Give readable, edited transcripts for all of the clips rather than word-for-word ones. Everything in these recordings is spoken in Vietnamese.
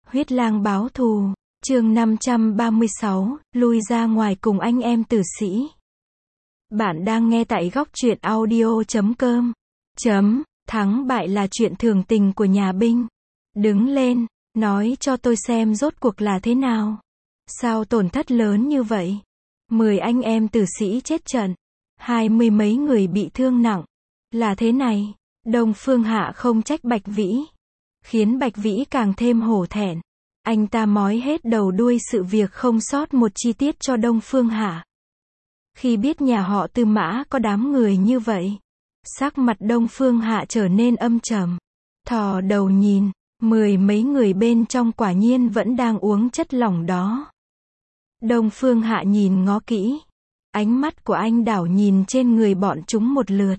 Huyết lang báo thù, chương 536, lui ra ngoài cùng anh em tử sĩ. Bạn đang nghe tại góc truyện audio.com. Thắng bại là chuyện thường tình của nhà binh. Đứng lên, nói cho tôi xem rốt cuộc là thế nào. Sao tổn thất lớn như vậy? 10 anh em tử sĩ chết trận, 20 mấy người bị thương nặng. Là thế này, Đông Phương Hạ không trách Bạch Vĩ, khiến Bạch Vĩ càng thêm hổ thẹn. Anh ta mói hết đầu đuôi sự việc không sót một chi tiết cho Đông Phương Hạ. Khi biết nhà họ Tư Mã có đám người như vậy, sắc mặt Đông Phương Hạ trở nên âm trầm. Thò đầu nhìn, 10 mấy người bên trong quả nhiên vẫn đang uống chất lỏng đó. Đông Phương Hạ nhìn ngó kỹ, ánh mắt của anh đảo nhìn trên người bọn chúng một lượt.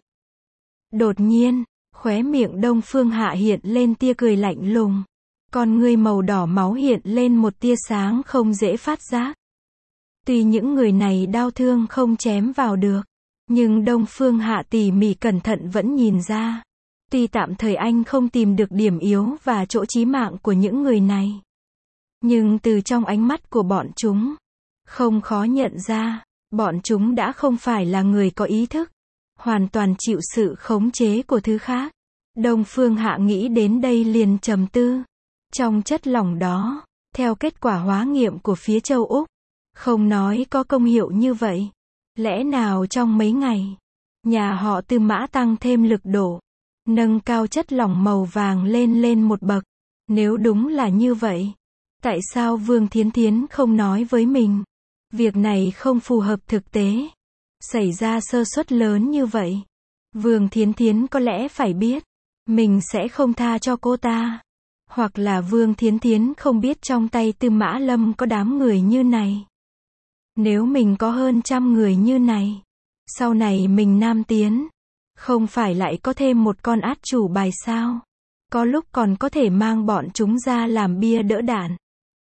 Đột nhiên, khóe miệng Đông Phương Hạ hiện lên tia cười lạnh lùng. Con ngươi màu đỏ máu hiện lên một tia sáng không dễ phát giác. Tuy những người này đau thương không chém vào được, nhưng Đông Phương Hạ tỉ mỉ cẩn thận vẫn nhìn ra. Tuy tạm thời anh không tìm được điểm yếu và chỗ chí mạng của những người này, nhưng từ trong ánh mắt của bọn chúng, không khó nhận ra, bọn chúng đã không phải là người có ý thức, hoàn toàn chịu sự khống chế của thứ khác. Đông Phương Hạ nghĩ đến đây liền trầm tư. Trong chất lỏng đó, theo kết quả hóa nghiệm của phía châu Úc, không nói có công hiệu như vậy. Lẽ nào trong mấy ngày, nhà họ Tư Mã tăng thêm lực độ, nâng cao chất lỏng màu vàng lên một bậc? Nếu đúng là như vậy, tại sao Vương Thiến Thiến không nói với mình? Việc này không phù hợp thực tế. Xảy ra sơ suất lớn như vậy, Vương Thiến Thiến có lẽ phải biết, mình sẽ không tha cho cô ta. Hoặc là Vương Thiến Thiến không biết trong tay Tư Mã Lâm có đám người như này. Nếu mình có hơn 100 người như này, sau này mình nam tiến, không phải lại có thêm một con át chủ bài sao? Có lúc còn có thể mang bọn chúng ra làm bia đỡ đạn.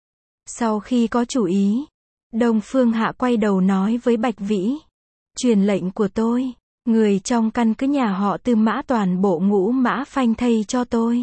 Sau khi có chủ ý, Đông Phương Hạ quay đầu nói với Bạch Vĩ. Truyền lệnh của tôi, người trong căn cứ nhà họ Tư Mã toàn bộ ngũ mã phanh thây cho tôi.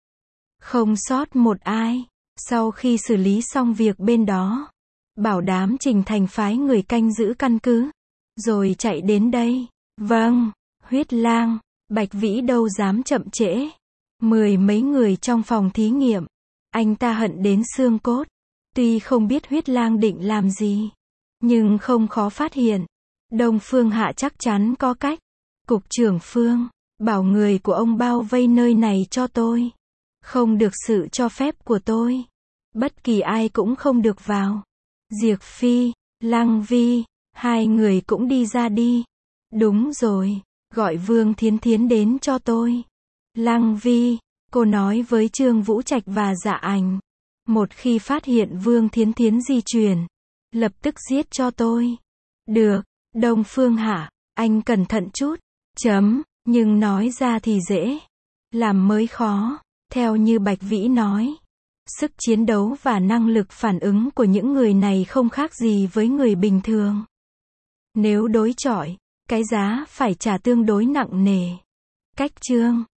Không sót một ai. Sau khi xử lý xong việc bên đó, bảo đảm Trình Thành phái người canh giữ căn cứ, rồi chạy đến đây. Vâng, Huyết lang, Bạch Vĩ đâu dám chậm trễ. 10 mấy người trong phòng thí nghiệm, anh ta hận đến xương cốt. Tuy không biết Huyết lang định làm gì, nhưng không khó phát hiện. Đông Phương Hạ chắc chắn có cách. Cục trưởng Phương, bảo người của ông bao vây nơi này cho tôi. Không được sự cho phép của tôi, bất kỳ ai cũng không được vào. Diệp Phi, Lăng Vi, hai người cũng đi ra đi. Đúng rồi, gọi Vương Thiến Thiến đến cho tôi. Lăng Vi, cô nói với Trương Vũ Trạch và Dạ Ảnh, một khi phát hiện Vương Thiến Thiến di chuyển, lập tức giết cho tôi. Được, Đông Phương Hạ, anh cẩn thận chút. Nhưng nói ra thì dễ, làm mới khó. Theo như Bạch Vĩ nói, sức chiến đấu và năng lực phản ứng của những người này không khác gì với người bình thường. Nếu đối chọi, cái giá phải trả tương đối nặng nề. Cách chương